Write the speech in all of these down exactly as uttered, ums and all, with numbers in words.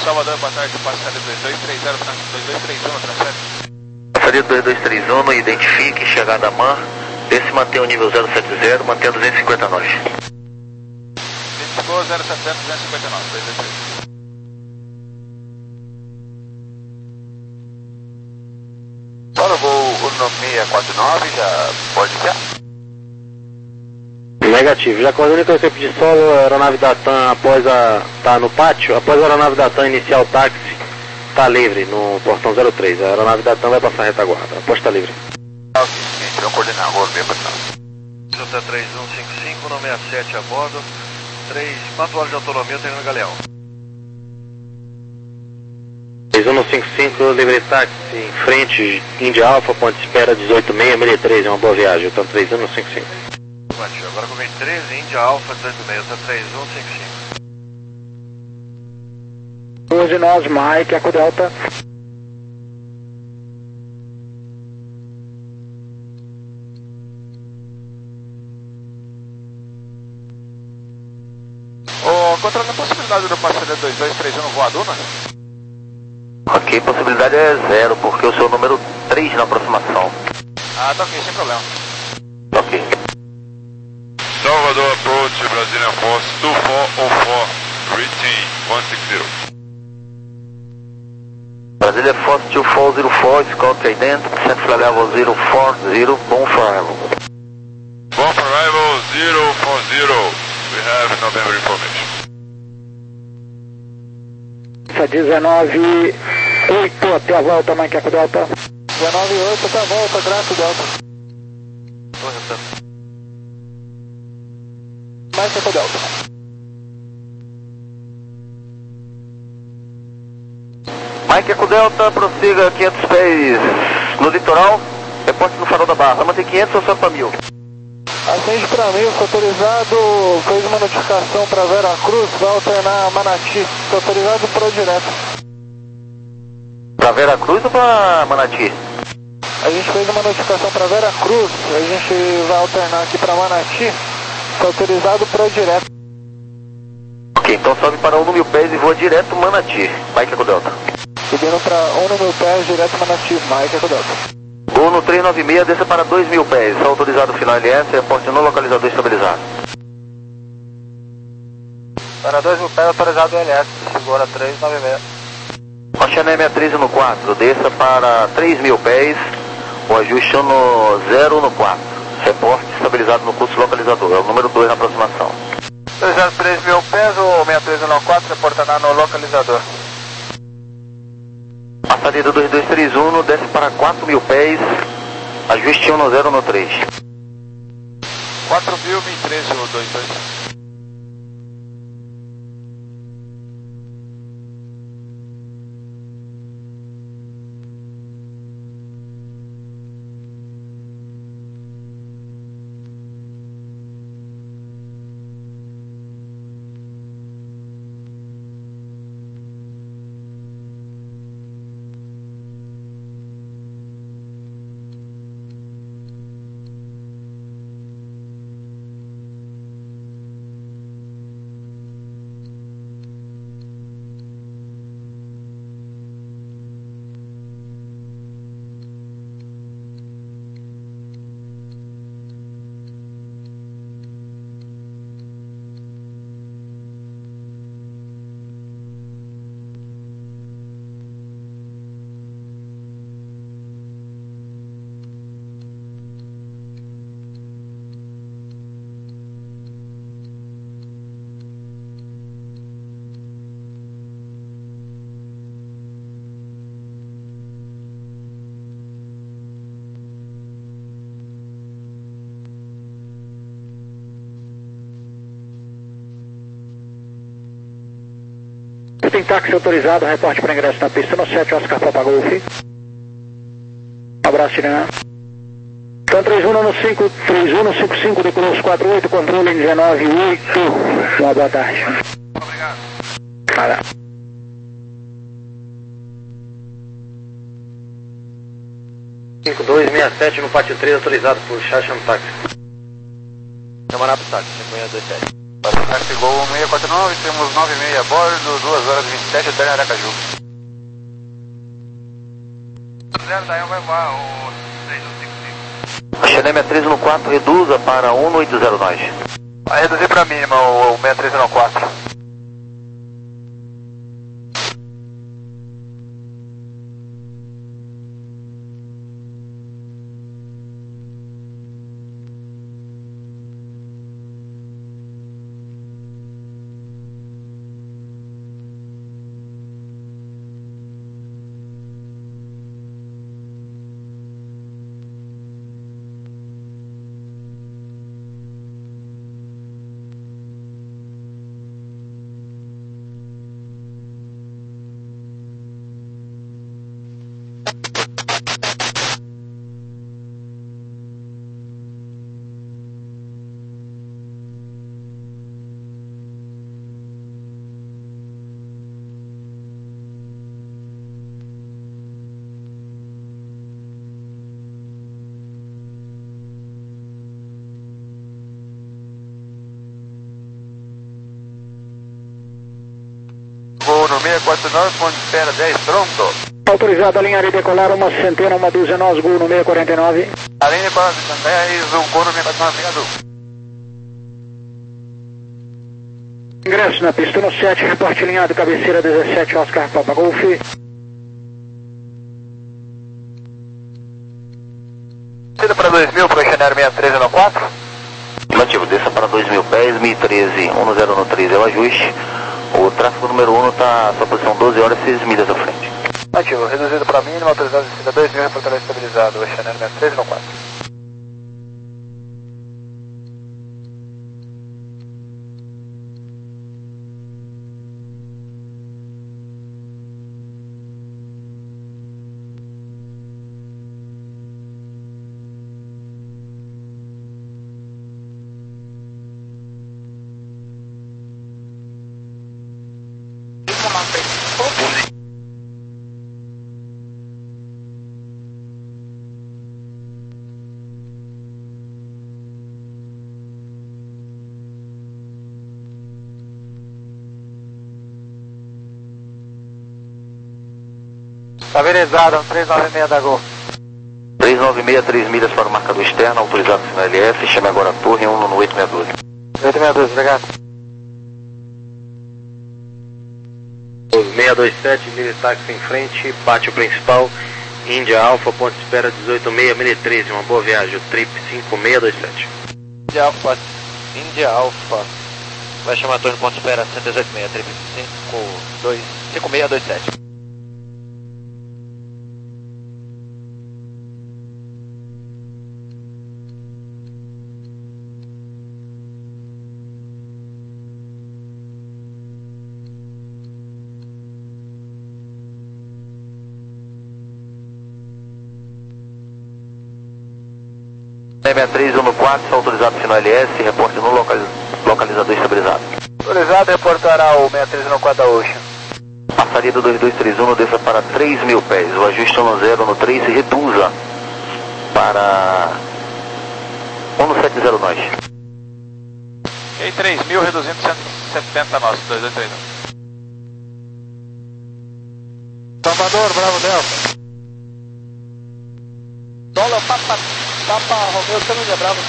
Salvador, boa tarde, passaria dois dois três zero, dois dois três um, transfere. Passaria dois dois três um, identifique, chegada a man, esse mantém o nível zero sete zero, mantém duzentos e cinquenta nós. Identificou zero sete zero, duzentos e cinquenta nove, dois dois três. Fala, voo Uno seis quatro nove, já pode ser? Negativo, já coordena com a equipe de solo, a aeronave da TAM após a... tá no pátio, após a aeronave da TAM iniciar o táxi, tá livre no portão zero três, a aeronave da TAM vai passar a retaguarda, após tá livre. Ok, gente, vamos coordenar agora mesmo, pessoal. J três um cinco cinco, nove seis sete a bordo, três, quatro horas de autonomia, terreno Galeão. três um cinco cinco, livre táxi, em frente, Índia Alfa, ponte de espera dezoito seis seis três, é uma boa viagem, então três um cinco cinco. Agora com vinte e três, Índia Alfa dezoito seis, J três um cinco cinco. doze nós, Mike, Eco Delta. Ô, controle, a possibilidade do passageiro dois dois três um no voaduna? Ok, possibilidade é zero, porque eu sou o número três na aproximação. Ah, tá ok, sem problema. Ok. Salvador approach, Brazilian Force two four zero four, reaching one six zero. Brasília Force two four zero four, Scott Ident, descent flight level zero four zero, bom for arrival. Bom for arrival zero four zero, we have November information. dezenove oito até a volta, Mike, Eco Delta. dezenove oito até a volta, Graças Delta. Mike, Eco Delta. Mike Eco Delta, prossiga quinhentos pés no litoral, reporte no farol da Barra, mantém quinhentos ou só para mil? Acende para mim, foi autorizado, fez uma notificação para Vera Cruz, vai alternar Manati, foi autorizado para o direto. Para Vera Cruz ou para Manati? A gente fez uma notificação para Vera Cruz, a gente vai alternar aqui para Manati, foi autorizado para o direto. Ok, então sobe para um mil pés e voa direto Manati, Mike Eco Delta. Subindo para um mil pés, direto Manati, Mike Eco Delta. Uno três nove seis, desça para dois mil pés, só autorizado final L S, reporte no localizador estabilizado. Para dois mil pés, autorizado L S, segura três nove seis. Oceania sessenta e três no quatro, desça para três mil pés, o ajuste no zero no quatro, reporte estabilizado no curso localizador, é o número dois na aproximação. dois zero três mil pés, o sessenta e três no quatro, reportará no localizador. Passaria do dois dois três um, desce para quatro mil pés, ajuste um no zero no três. quatro mil, mil e treze, o dois dois. Tem táxi autorizado, reporte para ingresso na pista no sete, Oscar Papa Golf. Um abraço, Tirana. Então três um no cinco, três um no cinco cinco, decolou os quatro oito, controle dezenove oito. Uma boa tarde. Obrigado. Fala. cinco dois seis sete no pátio três, autorizado por Xaxam Táxi. Camarada Táxi, cinco seis dois sete. Táxi Gol seis quatro nove, temos nove e meia a bordo, duas horas e vinte e sete, até Aracaju. zero, daí vai voar o três um cinco cinco. Xané sessenta e três no quatro, reduza para um oito zero nós. Vai reduzir para mínima o sessenta e três no quatro. Voo no seis quatro nove, ponto de espera dez, pronto. Autorizado a linha de decolar, uma centena, uma dúzia, nós, Gol no seis quatro nove. A linha de quatro dez, um Gol no seis quatro nove, obrigado. Ingresso na pista no sete, reporte linhado, cabeceira dezessete, Oscar Papa Golf. Descida para dois mil, para o Xané sessenta e três no quatro. Afirmativo, desça para dois mil pés, mil e treze, um zero no três é o ajuste. O tráfego número um está sua posição doze horas e seis milhas à frente. Ativo, reduzido para mínima, autorizado descida dois mil, reportador estabilizado, o Xané sessenta e três no quatro. Estabilizado, três nove seis da Gol. três nove seis, três milhas para o marcador externo, autorizado no L S, chame agora a torre um no oito seis dois. oito seis dois, obrigado. seis dois sete, vira táxi em frente, pátio principal, Índia Alfa, ponto de espera dezoito seis, mil e treze, uma boa viagem, o trip cinco seis dois sete. Índia Alfa, Índia Alfa, vai chamar a torre no ponto de espera cento e dezoito seis, trip cinco seis dois sete. sessenta e três no quatro, autorizado no L S, reporte no localiz... localizador estabilizado. Autorizado, reportará o sessenta e três no quatro da Ocean. Passaria do dois dois três um, desça para três mil pés, o ajuste no zero no três e reduza para um no sete zero nós. Ok, três mil, reduzindo cento e setenta nosso, dois dois três um. Salvador, Bravo Delta. Dólar, Papa, Papa Romeu, Tango de Bravo.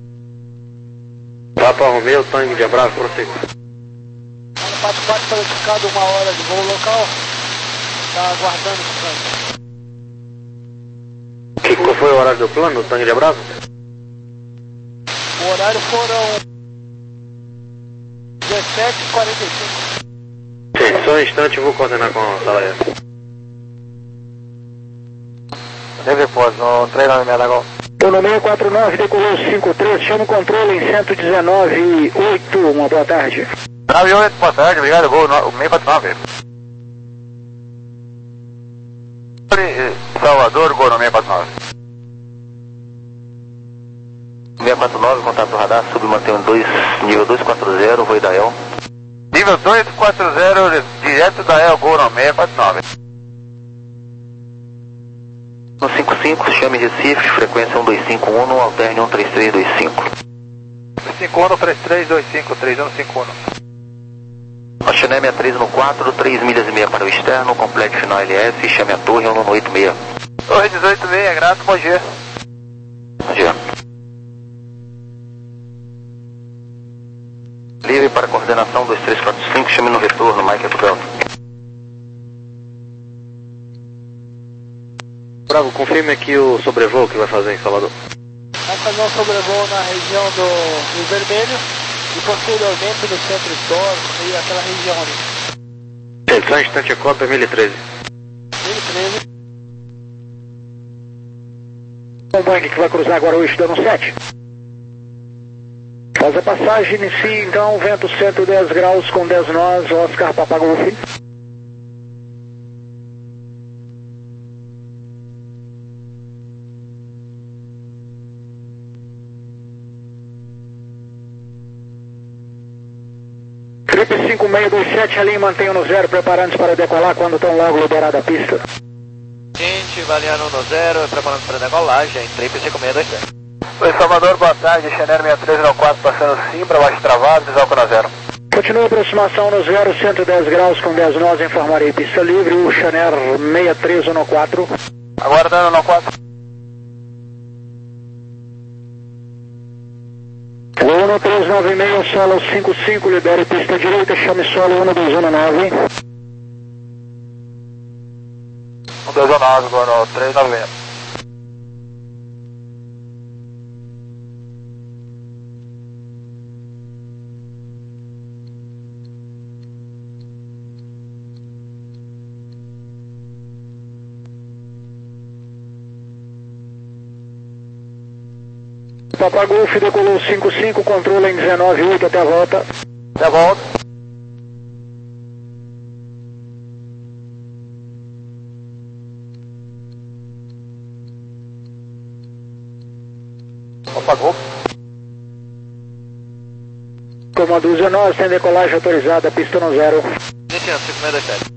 Papa Romeu, Tango de Bravo, prossiga. quatro quatro foi notificado uma hora de voo local. Está aguardando o plano. Que, qual foi o horário do plano, Tango de Bravo? O horário foram dezessete e quarenta e cinco. Sim, só um instante eu vou coordenar com a sala aérea. Deve pós, no três nove seis da Gol. O no seis quatro nove decolou cinco três, chama o controle em cento e dezenove oito, uma boa tarde. nove oito, boa tarde, obrigado, Gol, seis quatro nove. Salvador, Gol no seis quatro nove. seis quatro nove, contato radar, submantém dois, nível dois quatro zero, voo da El. Nível dois quatro zero, direto da El, Gol no seis quatro nove. No cinco cinco, chame Recife, frequência um dois cinco um, alterne um três três dois cinco. cinco um, três três dois cinco, três um cinco um. Channel sessenta e três no quatro, três milhas e meia para o externo, complete final L S, chame a torre um no oito seis. Torre dezoito seis, grato, bom dia. Bom dia. Livre para coordenação dois três quatro cinco, chame no retorno, Mike Eco Delta. Bravo, confirme aqui o sobrevoo que vai fazer em Salvador. Vai fazer um sobrevoo na região do Rio Vermelho e posteriormente no centro histórico e aquela região ali. Edição instante Eco dois mil e treze. dois mil e treze. Um Boeing que vai cruzar agora o eixo dando sete. Faz a passagem, inicia então, vento cento e dez graus com dez nós, Oscar Papa Golf. Trip cinco seis dois sete, ali mantenham no zero, preparando-se para decolar quando estão logo liberada a pista. Gente, avaliando no zero, preparando para decolagem, Trip cinco seis dois sete. Oi, Salvador, boa tarde, Channel sessenta e três no quatro, passando Simbra, baixo travado, desalco na zero. Continua a aproximação no zero, cento e dez graus com dez nós, informarei pista livre, o Channel sessenta e três no quatro. Aguardando no quatro. O um três nove seis, solo cinco cinco, libere pista direita, chame solo um dois um nove. um dois um nove, agora no três nove seis. Papa Golf decolou cinco cinco, controla em dezenove oito até a volta. Até a volta. Papa Golf. Comando dezenove, tem decolagem autorizada, pista no zero. Iniciando, cinco seis dois sete.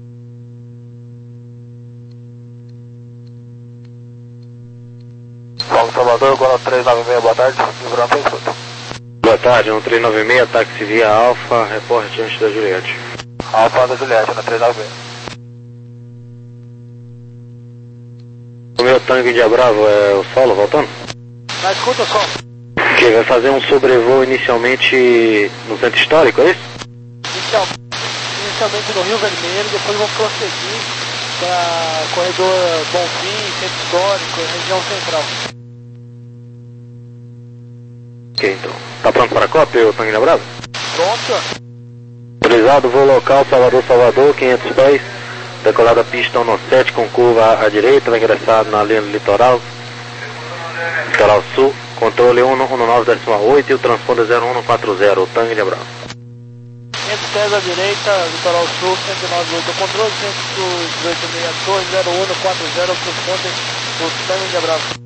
Salvador, agora três nove seis, boa tarde, livrando em escuta. Boa tarde, um três nove seis, táxi via Alfa, reporte antes da Juliette. Alfa da Juliette, na três nove seis. O meu tanque de Bravo é o solo voltando? Na escuta só. Que vai fazer um sobrevoo inicialmente no centro histórico, é isso? Inicial, inicialmente no Rio Vermelho, depois vão prosseguir para corredor Bonfim, centro histórico, região central. Ok, então. Tá pronto para a cópia, o tanque de Bravo? Pronto, senhor. Autorizado, voo local, Salvador, Salvador, quinhentos pés. Decolada pista um sete com curva à direita, vai ingressar na linha do litoral. Litoral sul, controle um nove oito e o transponder zero um quatro zero, o tanque de Bravo. quinhentos pés à direita, litoral sul, cento e nove oito, controle, cento e dezoito seis, torre zero um quatro zero, transponder, o tanque de Bravo.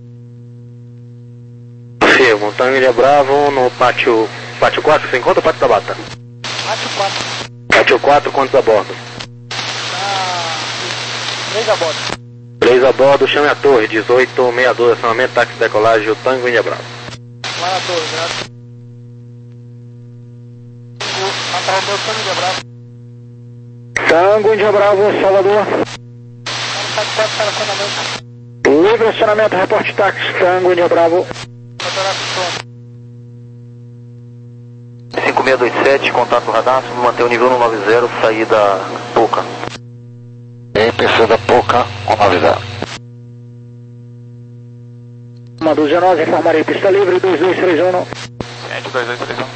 Firmo, tanque de Bravo no pátio, pátio quatro, você encontra o pátio da Bata? Pátio quatro. Pátio quatro, quantos a bordo? Ah, três a bordo. três a bordo, chame a torre, dezoito sessenta e dois, acionamento, táxi de decolagem, o tanque de Bravo. Lá na torre, graças. Atrás do meu tanque de Bravo. Tango de Bravo, Salvador. Tá de estacionamento. Livre acionamento, reporte táxi, Tango de Bravo. cinco seis dois sete, contato radar, mantém o nível um nove zero, saída Pouca. Em P C da Pouca, um nove zero. Comando dezenove, informarei pista livre, dois dois três um. Ciente, dois dois três um.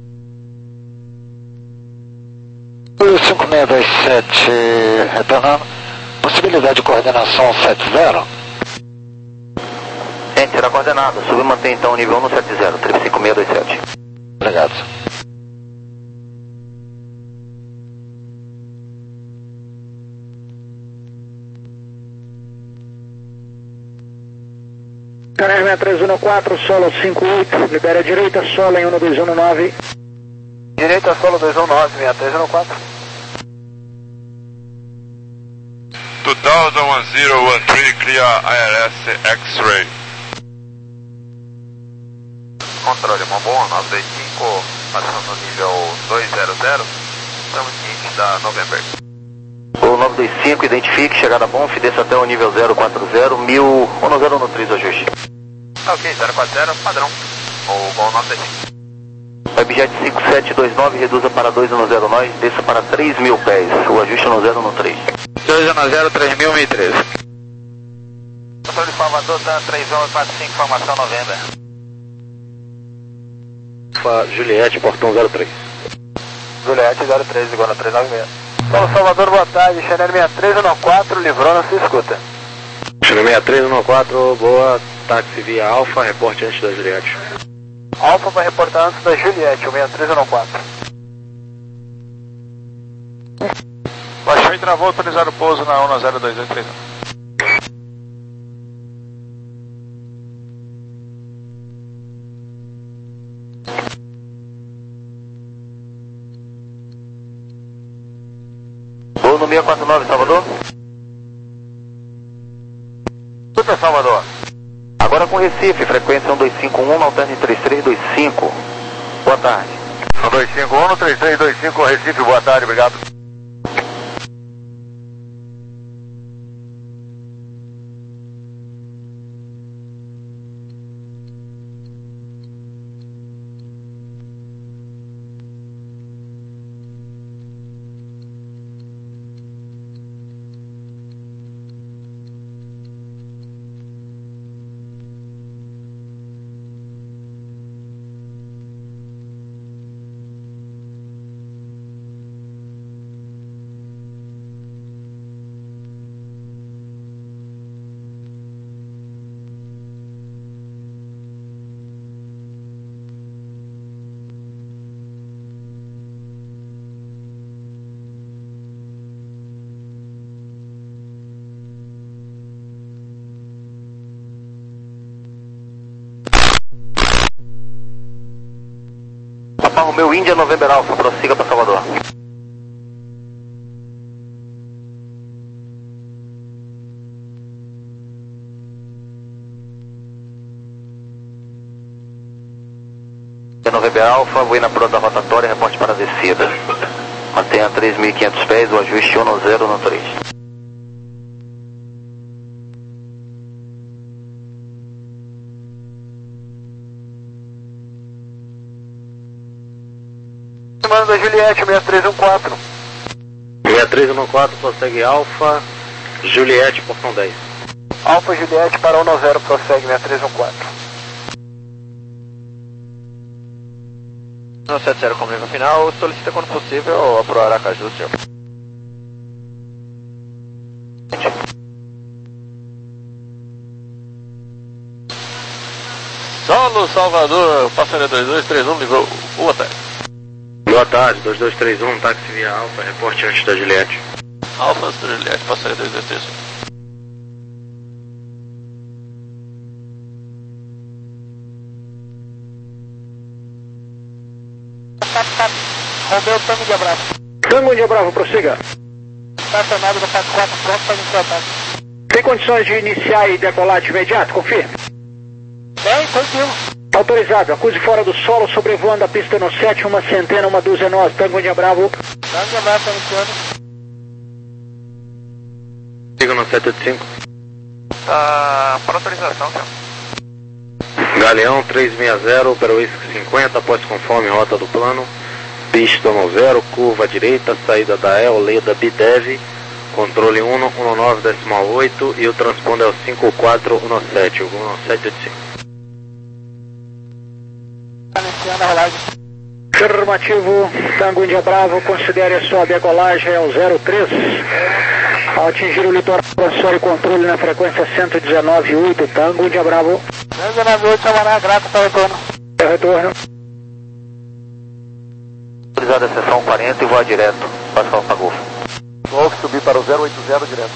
cinco seis dois sete, retornando. Possibilidade de coordenação sete zero. Gente, será coordenada. Subir e mantém então o nível um no sete zero, trip cinco seis dois sete. Obrigado. Channel sessenta e três um quatro, solo cinco oito, libera a direita, solo em um dois um nove. Direita, solo dois um nove, sessenta e três um quatro. two thousand one zero one three, clear I R S X-ray. Controle, uma boa, nove dois cinco, passando no nível dois zero zero, estamos cientes da November. O nove dois cinco, identifique, chegada bom, desça até o nível zero quatro zero, mil, um zero no três, ajuste. Ok, zero quatro zero, padrão, o Gol nove dois cinco. Webjet cinco sete dois nove, reduza para dois um zero nós, desça para três mil pés, o ajuste no zero no três. dois um zero, três mil, mil e treze. Controle de Salvador, tá três um quatro cinco, formação November. Juliette, portão zero três. Juliette zero três, igual na três nove seis. Paulo Salvador, boa tarde, Chanel sessenta e três um quatro, Livrona, se escuta. Chanel sessenta e três um quatro, boa, táxi via Alfa, reporte antes da Juliette. Alfa vai reportar antes da Juliette, o sessenta e três um quatro. Baixou e travou, autorizar o pouso na um zero dois dois três um. Voo no seiscentos e quarenta e nove, Salvador. Escuta, Salvador. Agora com Recife, frequência um dois cinco um, alterne três três dois cinco. Boa tarde. um dois cinco um, três três dois cinco, Recife, boa tarde, obrigado. Alfa Romeo Índia November Alfa, prossiga para Salvador. November Alfa, voe na pronta rotatória, reporte para a descida. Mantenha três mil e quinhentos pés, o ajuste um zero no três. Comando da Juliette, sessenta e três um quatro. sessenta e três um quatro, prossegue Alfa, Juliette, portão dez. Alfa Juliette para um zero, prossegue sessenta e três um quatro. um sete zero, comunica final, solicita quando possível pro Aracaju, senhor. Solo Salvador, passageiro dois dois três um, ligou. Boa tarde. Boa tarde, dois dois três um, táxi via Alfa, reporte antes da Juliette. Alfa antes da Juliette, passageiro dois dois três um. Romeu, Tango de Abraço. Tango de Bravo, prossiga. Estacionado no quatro quatro, pronto para iniciar o ataque. Tem condições de iniciar e decolar de imediato? Confirme. Bem, tranquilo. Autorizado, acuse fora do solo, sobrevoando a pista no sete, uma centena, uma dúzia nós, Tango de Bravo. Tango de Abraço, iniciando. Siga no sete oito cinco. Tá para autorização, senhor. Galeão três seis zero, para o Whisky cinquenta, após conforme rota do plano. Pista no zero, curva à direita, saída da E, Oleda Bidev, controle um um nove decimal oito e o transponder é o cinco quatro um sete, o sete oito cinco. Iniciando a rolagem. Afirmativo, Tango Índia Bravo, considere a sua decolagem ao zero três. Ao atingir o litoral, transfere controle na frequência cento e dezenove ponto oito, Tango Índia Bravo. cento e dezenove oito, Samará, grato para o retorno. É retorno. Autorizada a seção quarenta e voar direto, Pascal Pagou. Golf subir para o zero oito zero direto.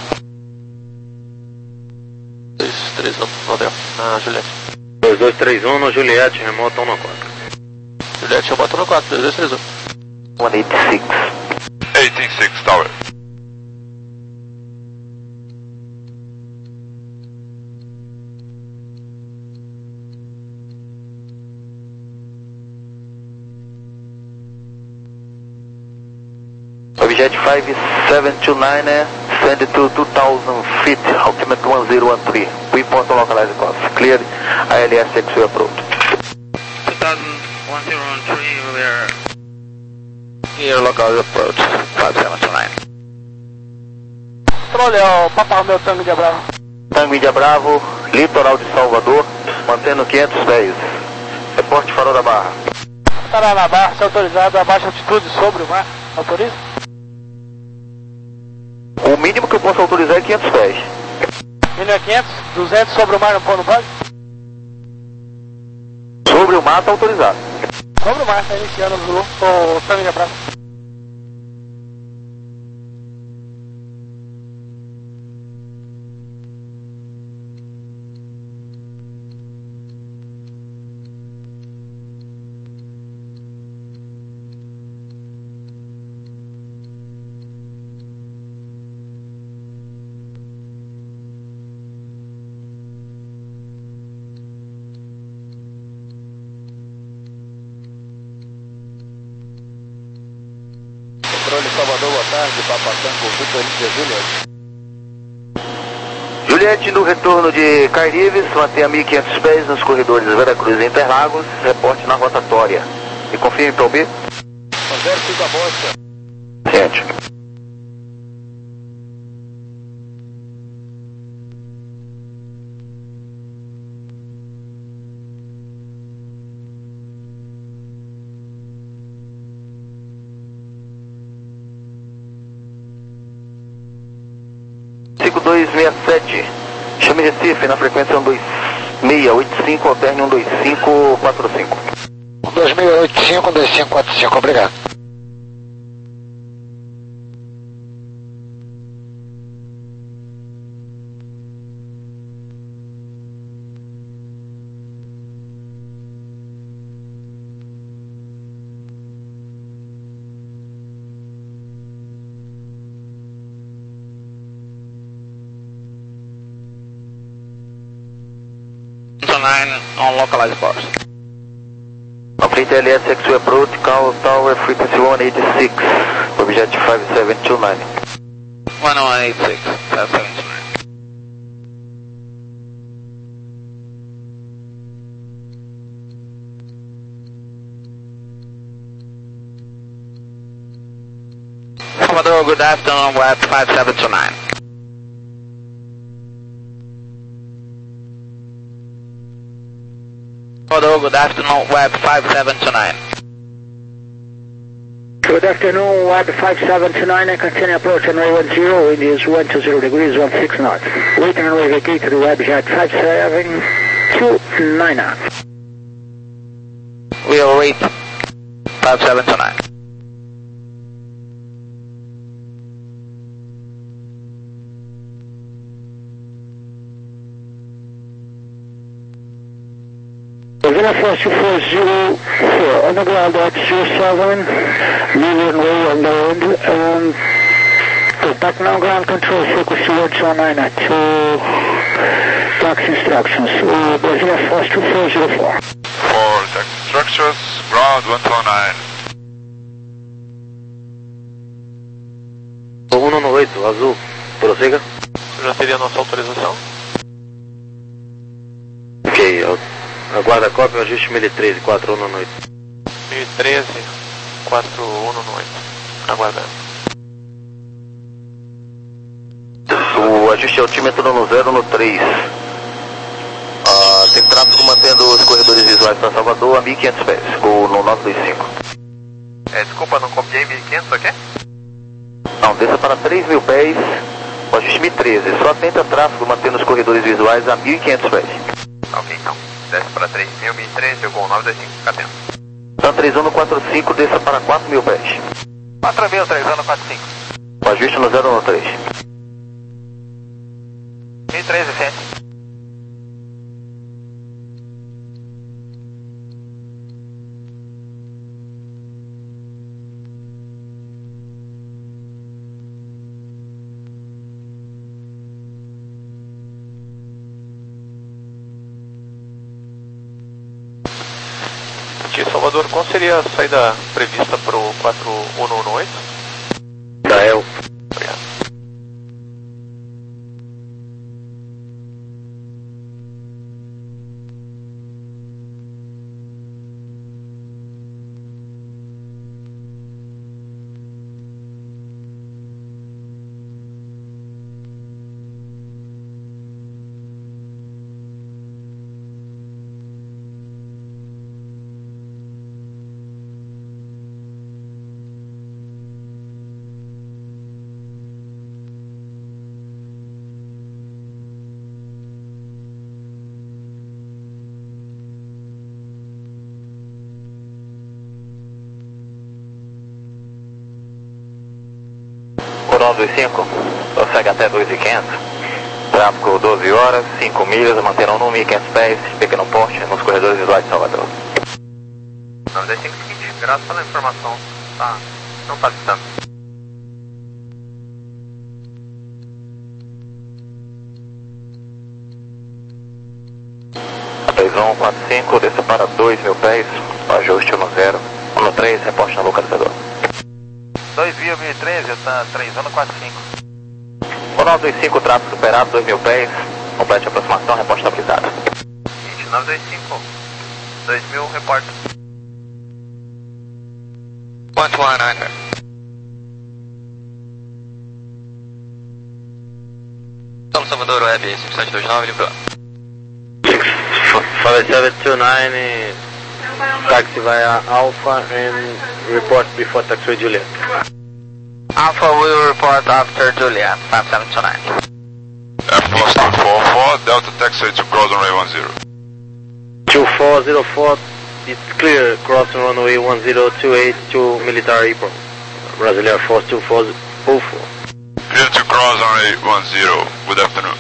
dois três um, Rodel, na Juliette. dois dois três um no Juliette, remoto um quatro. Juliette, eu boto no quatro, dois dois três um. cento e oitenta e seis. oitenta e seis, Tower. Webjet five seven two nine, uh, send it to two thousand feet, altimeter one zero one three. We report to localize course. Cleared, I L S X-ray approach. two thousand one zero one three, we are here, localize approach, five seven two nine. Controle, é o Papa Romeo Tango de Bravo. Tango Índia Bravo, litoral de Salvador, mantendo quinhentos pés. Reporte Farol da Barra. Estará na barra, se autorizado a baixa altitude sobre o mar. Autoriza? O mínimo que eu posso autorizar é quinhentos pés. Mínimo é quinhentos, duzentos sobre o mar não pô no pode? Sobre o mar está autorizado. Sobre o mar, está iniciando o Zulu, o Tango de Bravo. Controle Salvador, boa tarde, Papa Tango, Victor Índia, Juliette. Juliette, no retorno de Cairives, mantenha mil e quinhentos pés nos corredores Veracruz e Interlagos, reporte na rotatória. E confirme para o B. Converse da Bosta. Gente. cinco dois seis sete, chame Recife na frequência um dois seis oito cinco, alterne um dois cinco quatro cinco. um dois seis oito cinco, um dois cinco quatro cinco, obrigado. nine on localized course. Complete L S X-ray approach, Cal Tower frequency one eighty-six, Webjet five seven two nine. one one eight six, five seven two nine. Salvador, good afternoon, Web five seven two nine. Salvador, good afternoon, Web five seven two nine. Good afternoon, Web five seven two nine, and continue approach on runway one zero, wind is one two zero degrees, one six knots. Waiting runway vacate to the Webjet five seven two nine knots. We will wait five seven two nine. Villa Force two four zero four, underground at zero seven, leaving way on the wind, and go back now, ground control, focus towards one nine at two, taxi instructions, uh, Villa Force two four zero four. For taxi instructions, ground one two nine. um um oito, azul, prossiga. Já teria nossa autorização? Ok, aguarda a cópia, ajuste mil e treze, quatro um oito. mil e treze, quatro um oito. Aguardando. O ajuste altímetro no zero no três. Ah, tem tráfego mantendo os corredores visuais para Salvador a mil e quinhentos pés, com no nove dois cinco. É, desculpa, não copiei mil e quinhentos aqui? Não, desça para três mil pés, o ajuste mil e treze. Só atenta tráfego mantendo os corredores visuais a mil e quinhentos pés. Ok, então. Desce para três mil, mil e treze, eu vou nove dois cinco, fica atento. Então três um no quatro cinco, desça para quatro mil pés. quatro mil, três um, quatro cinco. O ajuste no zero no três. mil e treze, sete. Salvador, qual seria a saída prevista para o quatro um um oito? Da nove dois cinco, prossegue até dois mil e quinhentos. Tráfego doze horas, cinco milhas, manterão no mil e quinhentos pés, pequeno porte, nos corredores visuais de Salvador. nove dois cinco, seguinte, graças pela informação, tá, não tá distante. três um quatro cinco, desça para dois mil pés, ajuste no zero, um três, reporte no localizador. dois mil, mil e treze, tá três um quatro cinco. O nove dois cinco, tráfego superado, dois mil pés, complete a aproximação, reporte estabilizado. Seguinte, nove dois cinco, dois mil, reporte. one two nine. São Salvador Web cinco sete dois nove, livrou. five seven two nine, taxi via Alpha and report before taxiway Juliet. Alpha will report after Juliet, five seven two nine. Air Force two four four, Delta taxiway to cross runway one zero. two four zero four, it's clear, crossing runway one zero two eight to military apron. Brazil Air Force two four zero four. Clear to cross runway one zero, good afternoon.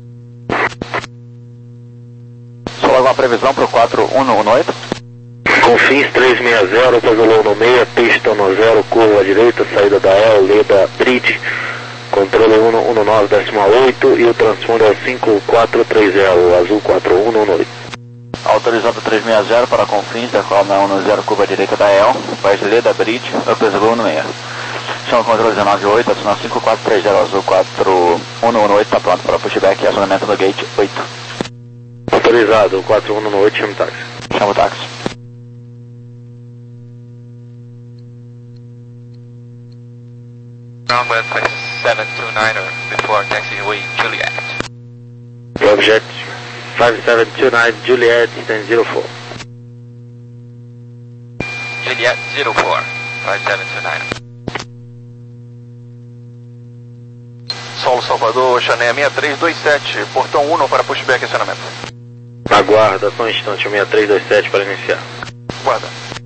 Só alguma previsão para o quatro um um oito? Confins três seis zero, pasolou no meia, pista no zero, curva à direita, saída da El, Leda, Bridge, controle um um nove, décima oito e o transponder é cinco quatro três zero, azul quatro um um oito. Autorizado três seis zero para Confins, decola na um zero, curva à direita da El, faz Leda, Bridge, pasolou no meia. Chama controle dezenove oito, acionar cinco quatro três zero, azul quatro um um oito, está pronto para pushback e acionamento do gate oito. Autorizado, quatro um um oito, chama o táxi. Chama o táxi. Runway five seven two nine before taxiway Juliet. Object five seven two nine, Juliet, stand zero four. Juliet zero four, five seven two nine. Solo Salvador, Oceaneia seis três dois sete, portão um para pushback e acionamento. Aguarda só um instante, seis três dois sete para iniciar. Guarda.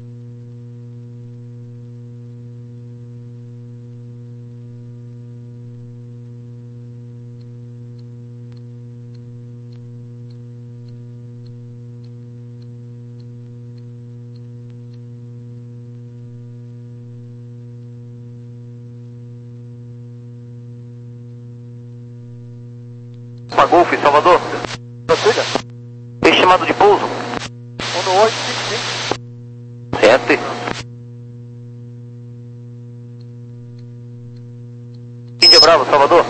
Golf, Salvador. Prossiga. Estimado de pouso. um oito cinco cinco. Sete. Índia Bravo, Salvador.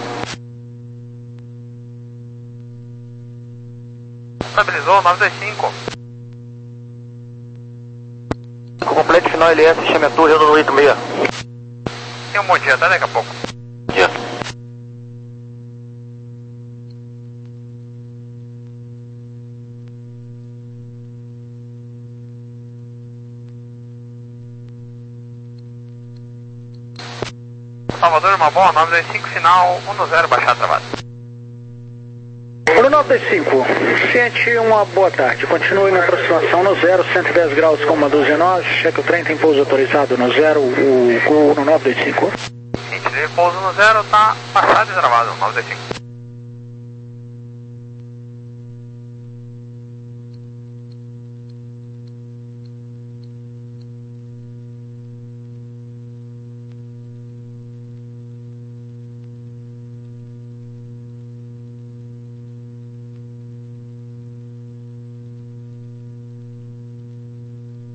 Estabilizou, nove dois cinco. Complete final L S, chame a torre no oito seis. Tem um bom dia, até daqui a pouco. Dia. Salvador, uma boa, nove dois cinco, final um zero, baixar travado. Para o nove dois cinco, sente uma boa tarde. Continue na aproximação no zero, cento e dez graus com uma dúzia nós. Cheque o trem, tem pouso autorizado no zero, o, o no nove dois cinco. Gente, pouso no zero, tá passado e travado, nove dois cinco.